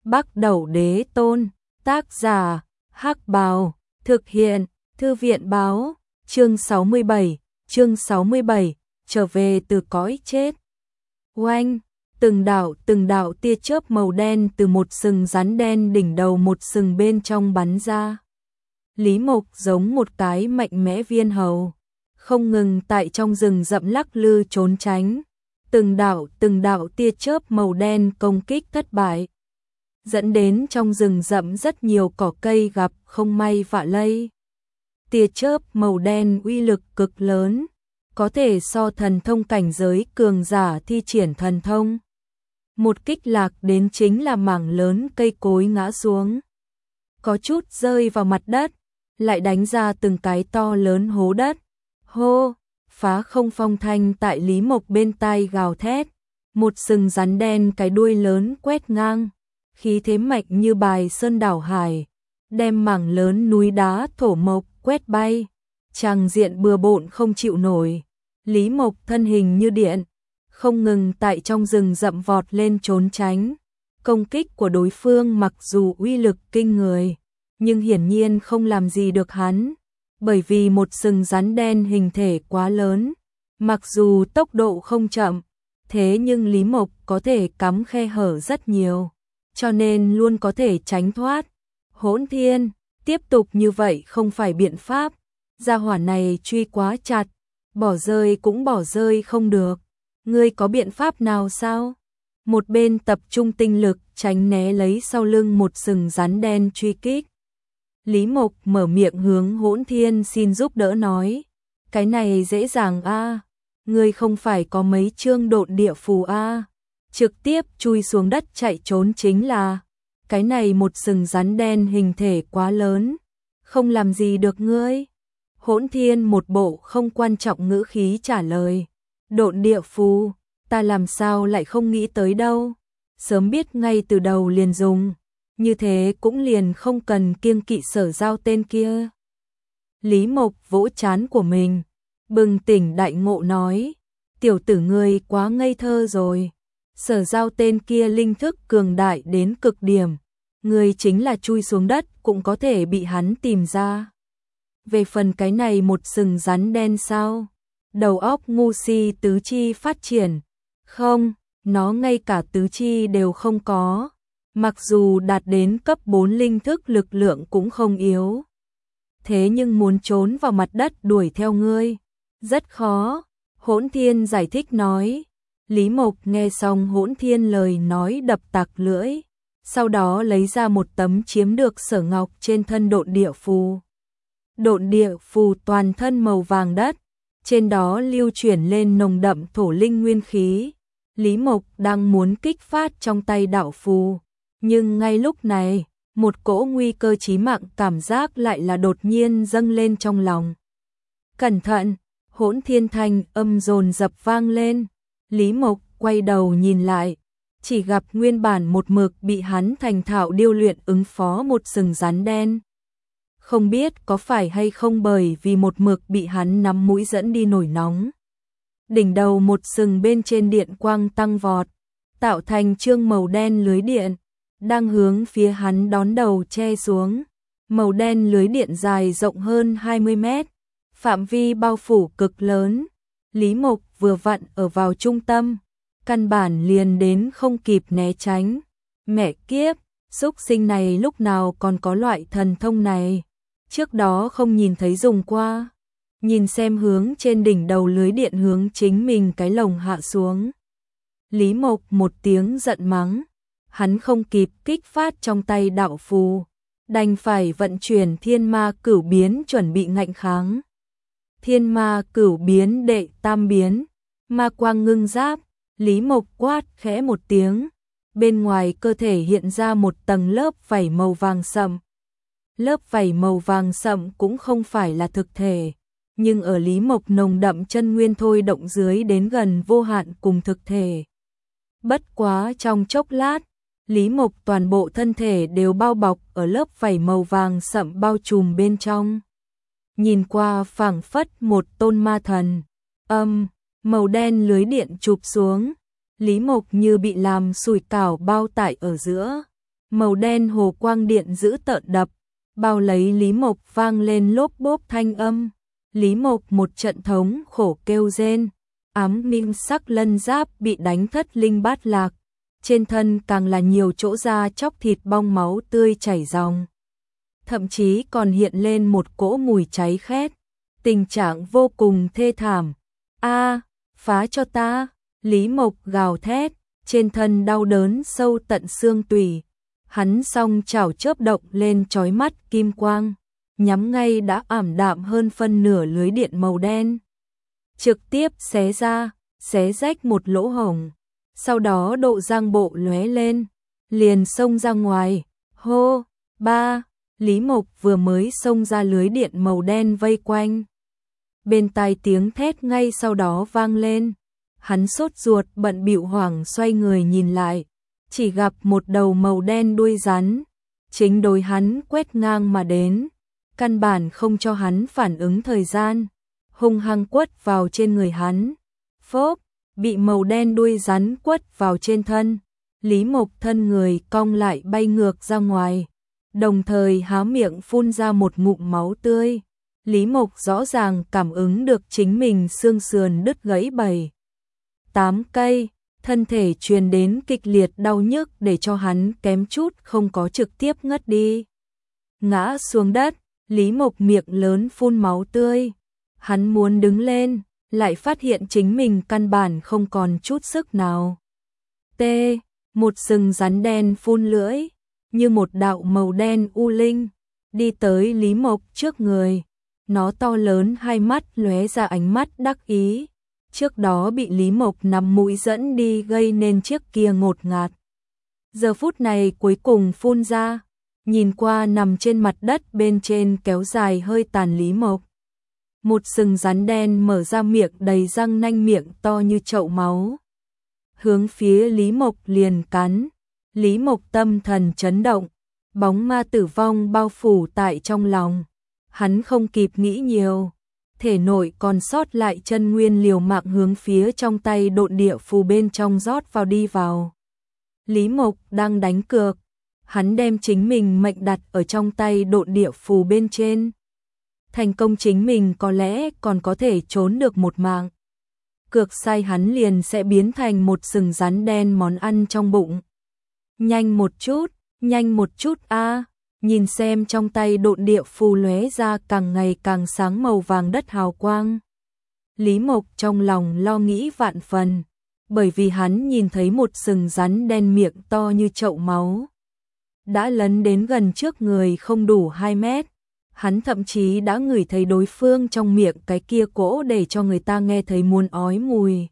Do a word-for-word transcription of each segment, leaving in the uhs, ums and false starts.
Bắc Đẩu Đế Tôn, tác giả, Hắc Bào, thực hiện, Thư viện báo, chương sáu mươi bảy, chương sáu mươi bảy, trở về từ cõi chết. Oanh, từng đạo từng đạo tia chớp màu đen từ một sừng rắn đen đỉnh đầu một sừng bên trong bắn ra. Lý Mộc giống một cái mạnh mẽ viên hầu, không ngừng tại trong rừng rậm lắc lư trốn tránh. Từng đạo từng đạo tia chớp màu đen công kích thất bại, dẫn đến trong rừng rậm rất nhiều cỏ cây gặp không may vạ lây. Tia chớp màu đen uy lực cực lớn, có thể so thần thông cảnh giới cường giả thi triển thần thông. Một kích lạc đến chính là mảng lớn cây cối ngã xuống, có chút rơi vào mặt đất, lại đánh ra từng cái to lớn hố đất. Hô, phá không phong thanh tại Lý Mộc bên tai gào thét, một sừng rắn đen cái đuôi lớn quét ngang, khí thế mạnh như bài sơn đảo hải, đem mảng lớn núi đá thổ mộc quét bay, tràng diện bừa bộn không chịu nổi. Lý Mộc thân hình như điện, không ngừng tại trong rừng rậm vọt lên trốn tránh. Công kích của đối phương mặc dù uy lực kinh người, nhưng hiển nhiên không làm gì được hắn, bởi vì một sừng rắn đen hình thể quá lớn, mặc dù tốc độ không chậm, thế nhưng Lý Mộc có thể cắm khe hở rất nhiều, cho nên luôn có thể tránh thoát. Hỗn Thiên, tiếp tục như vậy không phải biện pháp, gia hỏa này truy quá chặt, bỏ rơi cũng bỏ rơi không được. Ngươi có biện pháp nào sao? Một bên tập trung tinh lực tránh né lấy sau lưng một sừng rắn đen truy kích. Lý Mộc mở miệng hướng Hỗn Thiên xin giúp đỡ nói, cái này dễ dàng a, à. Ngươi không phải có mấy chương độn địa phù a, à. Trực tiếp chui xuống đất chạy trốn chính là. Cái này một sừng rắn đen hình thể quá lớn, không làm gì được ngươi. Hỗn Thiên một bộ không quan trọng ngữ khí trả lời, độn địa phù, ta làm sao lại không nghĩ tới đâu, sớm biết ngay từ đầu liền dùng, như thế cũng liền không cần kiêng kỵ Sở Giao tên kia. Lý Mộc vỗ trán của mình, bừng tỉnh đại ngộ nói, tiểu tử ngươi quá ngây thơ rồi, Sở Giao tên kia linh thức cường đại đến cực điểm, ngươi chính là chui xuống đất cũng có thể bị hắn tìm ra. Về phần cái này một sừng rắn đen sao? Đầu óc ngu si tứ chi phát triển. Không, nó ngay cả tứ chi đều không có. Mặc dù đạt đến cấp bốn linh thức lực lượng cũng không yếu. Thế nhưng muốn trốn vào mặt đất đuổi theo ngươi, rất khó. Hỗn Thiên giải thích nói. Lý Mộc nghe xong Hỗn Thiên lời nói đập tạc lưỡi. Sau đó lấy ra một tấm chiếm được Sở Ngọc trên thân độn địa phù. Độn địa phù toàn thân màu vàng đất, trên đó lưu chuyển lên nồng đậm thổ linh nguyên khí. Lý Mộc đang muốn kích phát trong tay đạo phù, nhưng ngay lúc này, một cỗ nguy cơ chí mạng cảm giác lại là đột nhiên dâng lên trong lòng. Cẩn thận, Hỗn Thiên thanh âm dồn dập vang lên. Lý Mộc quay đầu nhìn lại, chỉ gặp nguyên bản một mực bị hắn thành thạo điêu luyện ứng phó một sừng rắn đen. Không biết có phải hay không bởi vì một mực bị hắn nắm mũi dẫn đi nổi nóng. Đỉnh đầu một sừng bên trên điện quang tăng vọt, tạo thành chương màu đen lưới điện, đang hướng phía hắn đón đầu che xuống. Màu đen lưới điện dài rộng hơn hai mươi mét, phạm vi bao phủ cực lớn. Lý Mộc vừa vặn ở vào trung tâm, căn bản liền đến không kịp né tránh. Mẹ kiếp, xúc sinh này lúc nào còn có loại thần thông này, trước đó không nhìn thấy dùng qua. Nhìn xem hướng trên đỉnh đầu lưới điện hướng chính mình cái lồng hạ xuống. Lý Mộc một tiếng giận mắng, hắn không kịp kích phát trong tay đạo phù, đành phải vận chuyển thiên ma cửu biến chuẩn bị ngạnh kháng. Thiên ma cửu biến đệ tam biến, ma quang ngưng giáp. Lý Mộc quát khẽ một tiếng, bên ngoài cơ thể hiện ra một tầng lớp vảy màu vàng sậm. Lớp vảy màu vàng sậm cũng không phải là thực thể, nhưng ở Lý Mộc nồng đậm chân nguyên thôi động dưới đến gần vô hạn cùng thực thể. Bất quá trong chốc lát, Lý Mộc toàn bộ thân thể đều bao bọc ở lớp vảy màu vàng sậm bao trùm bên trong. Nhìn qua phảng phất một tôn ma thần. Âm, màu đen lưới điện chụp xuống, Lý Mộc như bị làm sủi cảo bao tải ở giữa, Màu đen hồ quang điện giữ tợn đập, bao lấy Lý Mộc vang lên lốp bốp thanh âm. Lý Mộc một trận thống khổ kêu rên, ám minh sắc lân giáp bị đánh thất linh bát lạc, trên thân càng là nhiều chỗ da chóc thịt bong máu tươi chảy ròng. Thậm chí còn hiện lên một cỗ mùi cháy khét, tình trạng vô cùng thê thảm. A, phá cho ta, Lý Mộc gào thét, trên thân đau đớn sâu tận xương tủy. Hắn song chảo chớp động lên chói mắt kim quang, nhắm ngay đã ảm đạm hơn phân nửa lưới điện màu đen. Trực tiếp xé ra, xé rách một lỗ hổng, sau đó độ giang bộ lóe lên, liền xông ra ngoài. Hô, ba, Lý Mộc vừa mới xông ra lưới điện màu đen vây quanh. Bên tai tiếng thét ngay sau đó vang lên, hắn sốt ruột bận bịu hoảng xoay người nhìn lại, chỉ gặp một đầu màu đen đuôi rắn, chính đối hắn quét ngang mà đến, căn bản không cho hắn phản ứng thời gian, hung hăng quất vào trên người hắn. Phốp, bị màu đen đuôi rắn quất vào trên thân, Lý Mộc thân người cong lại bay ngược ra ngoài, đồng thời há miệng phun ra một ngụm máu tươi. Lý Mộc rõ ràng cảm ứng được chính mình xương sườn đứt gãy bảy, tám cây, thân thể truyền đến kịch liệt đau nhức để cho hắn kém chút không có trực tiếp ngất đi. Ngã xuống đất, Lý Mộc miệng lớn phun máu tươi. Hắn muốn đứng lên, lại phát hiện chính mình căn bản không còn chút sức nào. T, một sừng rắn đen phun lưỡi, như một đạo màu đen u linh, đi tới Lý Mộc trước người. Nó to lớn hai mắt lóe ra ánh mắt đắc ý. Trước đó bị Lý Mộc nắm mũi dẫn đi gây nên chiếc kia ngột ngạt. Giờ phút này cuối cùng phun ra, nhìn qua nằm trên mặt đất bên trên kéo dài hơi tàn Lý Mộc. Một sừng rắn đen mở ra miệng đầy răng nanh miệng to như chậu máu, hướng phía Lý Mộc liền cắn. Lý Mộc tâm thần chấn động, bóng ma tử vong bao phủ tại trong lòng. Hắn không kịp nghĩ nhiều, thể nội còn sót lại chân nguyên liều mạng hướng phía trong tay độn địa phù bên trong rót vào đi vào. Lý Mộc đang đánh cược, hắn đem chính mình mệnh đặt ở trong tay độn địa phù bên trên. Thành công chính mình có lẽ còn có thể trốn được một mạng. Cược sai hắn liền sẽ biến thành một sừng rắn đen món ăn trong bụng. Nhanh một chút, nhanh một chút a. Nhìn xem trong tay độn địa phù lóe ra càng ngày càng sáng màu vàng đất hào quang. Lý Mộc trong lòng lo nghĩ vạn phần, bởi vì hắn nhìn thấy một sừng rắn đen miệng to như chậu máu. Đã lấn đến gần trước người không đủ hai mét, hắn thậm chí đã ngửi thấy đối phương trong miệng cái kia cỗ để cho người ta nghe thấy muốn ói mùi.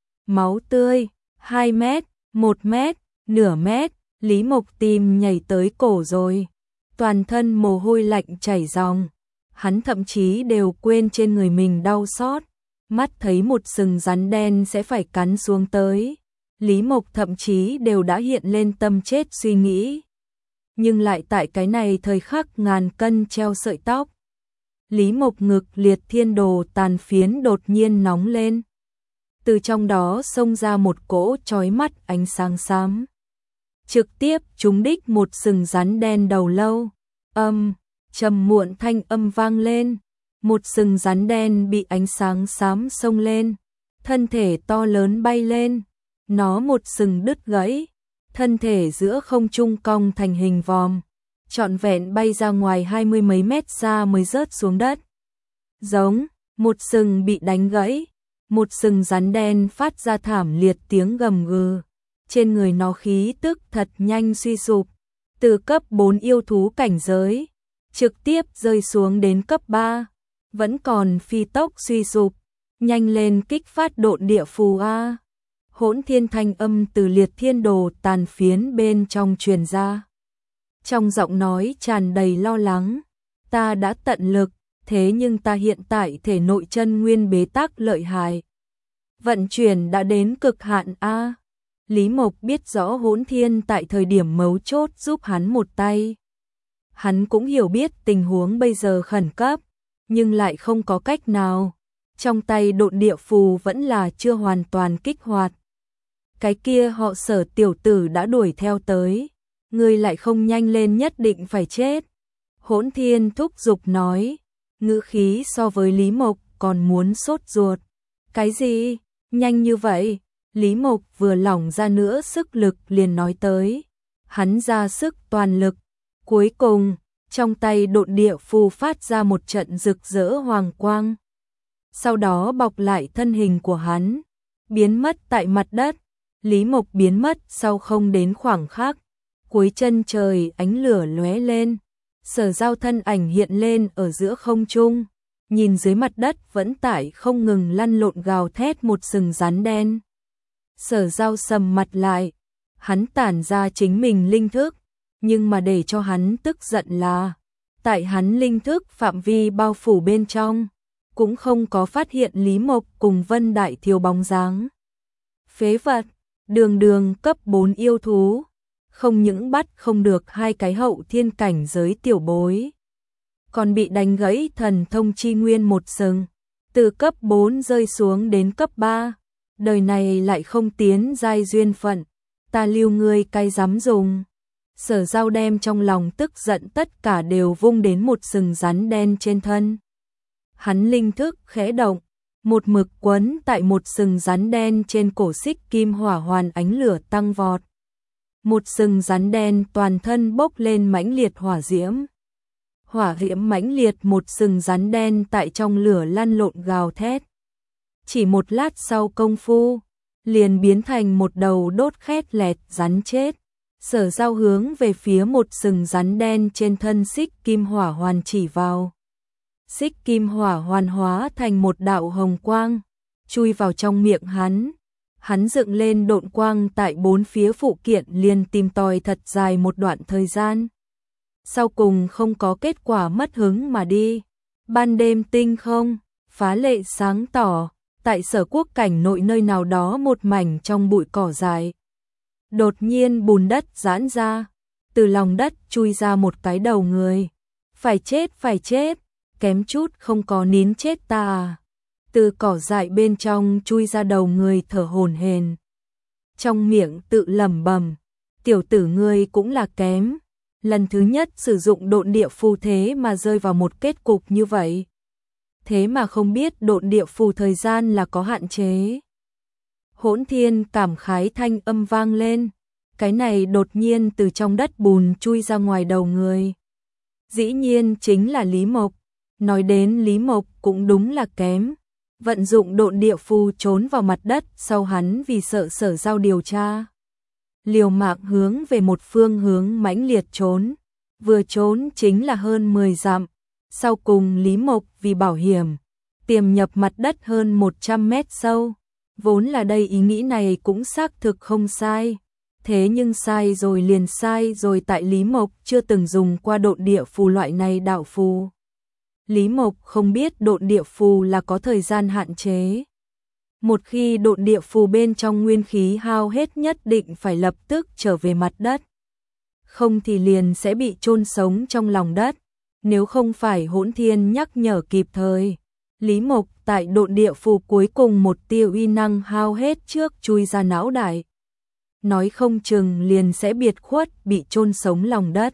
Máu tươi, hai mét, một mét, nửa mét, Lý Mộc tim nhảy tới cổ rồi. Toàn thân mồ hôi lạnh chảy ròng, hắn thậm chí đều quên trên người mình đau xót, mắt thấy một sừng rắn đen sẽ phải cắn xuống tới. Lý Mộc thậm chí đều đã hiện lên tâm chết suy nghĩ. Nhưng lại tại cái này thời khắc ngàn cân treo sợi tóc. Lý Mộc ngực liệt thiên đồ tàn phiến đột nhiên nóng lên. Từ trong đó xông ra một cỗ chói mắt ánh sáng xám. Trực tiếp trúng đích một sừng rắn đen đầu lâu. Âm, trầm muộn thanh âm vang lên. Một sừng rắn đen bị ánh sáng xám xông lên. Thân thể to lớn bay lên. Nó một sừng đứt gãy. Thân thể giữa không trung cong thành hình vòm. Trọn vẹn bay ra ngoài hai mươi mấy mét xa mới rớt xuống đất. Giống, một sừng bị đánh gãy. Một sừng rắn đen phát ra thảm liệt tiếng gầm gừ. Trên người nó khí tức thật nhanh suy sụp, từ cấp bốn yêu thú cảnh giới, trực tiếp rơi xuống đến cấp ba, vẫn còn phi tốc suy sụp, nhanh lên kích phát độn địa phù a. Hỗn thiên thanh âm từ liệt thiên đồ tàn phiến bên trong truyền ra. Trong giọng nói tràn đầy lo lắng, ta đã tận lực, thế nhưng ta hiện tại thể nội chân nguyên bế tắc lợi hại. Vận chuyển đã đến cực hạn a. Lý Mộc biết rõ Hỗn Thiên tại thời điểm mấu chốt giúp hắn một tay. Hắn cũng hiểu biết tình huống bây giờ khẩn cấp, nhưng lại không có cách nào. Trong tay độn địa phù vẫn là chưa hoàn toàn kích hoạt. Cái kia họ Sở tiểu tử đã đuổi theo tới. ngươi lại không nhanh lên nhất định phải chết. Hỗn Thiên thúc giục nói, ngữ khí so với Lý Mộc còn muốn sốt ruột. Cái gì? Nhanh như vậy? Lý Mộc vừa lỏng ra nữa sức lực liền nói tới. Hắn ra sức toàn lực. Cuối cùng, trong tay độn địa phù phát ra một trận rực rỡ hoàng quang. Sau đó bọc lại thân hình của hắn, biến mất tại mặt đất. Lý Mộc biến mất sau không đến khoảng khắc. Cuối chân trời ánh lửa lóe lên. Sở Giao thân ảnh hiện lên ở giữa không trung. Nhìn dưới mặt đất vẫn tại không ngừng lăn lộn gào thét một sừng rắn đen. Sở Giao sầm mặt lại. Hắn tản ra chính mình linh thức. Nhưng mà để cho hắn tức giận là, tại hắn linh thức phạm vi bao phủ bên trong, cũng không có phát hiện Lý Mộc cùng Vân Đại Thiếu bóng dáng. Phế vật, đường đường cấp bốn yêu thú, không những bắt không được hai cái hậu thiên cảnh giới tiểu bối, còn bị đánh gãy thần thông chi nguyên một sừng, từ cấp bốn rơi xuống đến cấp ba, đời này lại không tiến giai duyên phận, ta lưu ngươi cay dám dùng. Sở Giao đem trong lòng tức giận tất cả đều vung đến một sừng rắn đen trên thân. Hắn linh thức khẽ động, một mực quấn tại một sừng rắn đen trên cổ xích kim hỏa hoàn ánh lửa tăng vọt. Một sừng rắn đen toàn thân bốc lên mãnh liệt hỏa diễm. Hỏa diễm mãnh liệt, một sừng rắn đen tại trong lửa lăn lộn gào thét. Chỉ một lát sau công phu, liền biến thành một đầu đốt khét lẹt rắn chết. Sở Giao hướng về phía một sừng rắn đen trên thân xích kim hỏa hoàn chỉ vào. Xích kim hỏa hoàn hóa thành một đạo hồng quang, chui vào trong miệng hắn. Hắn dựng lên độn quang tại bốn phía phụ kiện liền tìm tòi thật dài một đoạn thời gian. Sau cùng không có kết quả, mất hứng mà đi. Ban đêm tinh không, phá lệ sáng tỏ, tại Sở Quốc cảnh nội nơi nào đó một mảnh trong bụi cỏ dại. Đột nhiên bùn đất giãn ra, từ lòng đất chui ra một cái đầu người. Phải chết, phải chết, kém chút không có nín chết ta à. Từ cỏ dại bên trong chui ra đầu người thở hổn hển. Trong miệng tự lẩm bẩm, tiểu tử ngươi cũng là kém. Lần thứ nhất sử dụng độn địa phù thế mà rơi vào một kết cục như vậy. Thế mà không biết độn địa phù thời gian là có hạn chế. Hỗn Thiên cảm khái thanh âm vang lên, cái này đột nhiên từ trong đất bùn chui ra ngoài đầu người. Dĩ nhiên chính là Lý Mộc. Nói đến Lý Mộc cũng đúng là kém, vận dụng độn địa phù trốn vào mặt đất, sau hắn vì sợ Sở Giao điều tra, liều mạng hướng về một phương hướng mãnh liệt trốn, vừa trốn chính là hơn mười dặm. Sau cùng Lý Mộc vì bảo hiểm, tiềm nhập mặt đất hơn một trăm mét sâu. Vốn là đây ý nghĩ này cũng xác thực không sai. Thế nhưng sai rồi liền sai rồi, tại Lý Mộc chưa từng dùng qua độn địa phù loại này đạo phù. Lý Mộc không biết độn địa phù là có thời gian hạn chế. Một khi độn địa phù bên trong nguyên khí hao hết nhất định phải lập tức trở về mặt đất. Không thì liền sẽ bị chôn sống trong lòng đất. Nếu không phải Hỗn Thiên nhắc nhở kịp thời, Lý Mộc tại độn địa phù cuối cùng một tia uy năng hao hết trước chui ra não đại. Nói không chừng liền sẽ biệt khuất bị chôn sống lòng đất.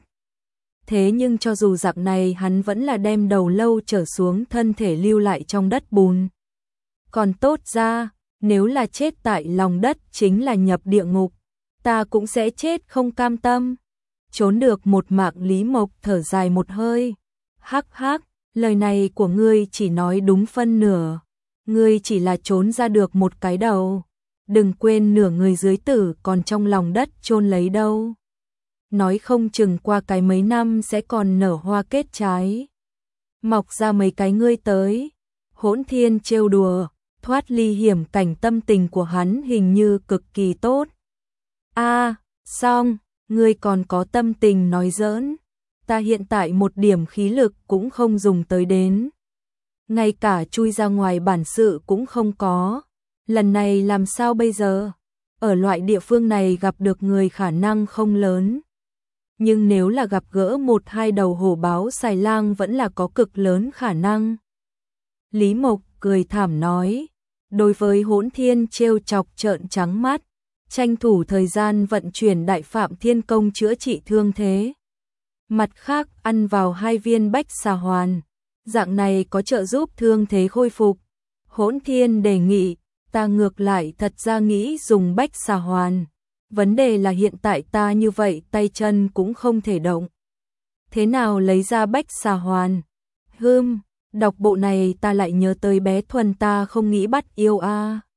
Thế nhưng cho dù dạng này hắn vẫn là đem đầu lâu trở xuống, thân thể lưu lại trong đất bùn. Còn tốt ra, nếu là chết tại lòng đất chính là nhập địa ngục, ta cũng sẽ chết không cam tâm. Trốn được một mạng, Lý Mộc thở dài một hơi. Hắc hắc, lời này của ngươi chỉ nói đúng phân nửa. Ngươi chỉ là trốn ra được một cái đầu. Đừng quên nửa người dưới tử còn trong lòng đất chôn lấy đâu. Nói không chừng qua cái mấy năm sẽ còn nở hoa kết trái. Mọc ra mấy cái ngươi tới. Hỗn Thiên trêu đùa, thoát ly hiểm cảnh tâm tình của hắn hình như cực kỳ tốt. A, à, xong, ngươi còn có tâm tình nói giỡn. Ta hiện tại một điểm khí lực cũng không dùng tới đến. Ngay cả chui ra ngoài bản sự cũng không có. Lần này làm sao bây giờ? Ở loại địa phương này gặp được người khả năng không lớn. Nhưng nếu là gặp gỡ một hai đầu hổ báo xài lang vẫn là có cực lớn khả năng. Lý Mộc cười thảm nói. Đối với Hỗn Thiên trêu chọc trợn trắng mắt. tranh thủ thời gian vận chuyển Đại Phạm Thiên Công chữa trị thương thế. Mặt khác, ăn vào hai viên bách xà hoàn, dạng này có trợ giúp thương thế khôi phục. Hỗn Thiên đề nghị, ta ngược lại thật ra nghĩ dùng bách xà hoàn. Vấn đề là hiện tại ta như vậy tay chân cũng không thể động. Thế nào lấy ra bách xà hoàn? Hưm, đọc bộ này ta lại nhớ tới bé Thuần ta không nghĩ bắt yêu a. À.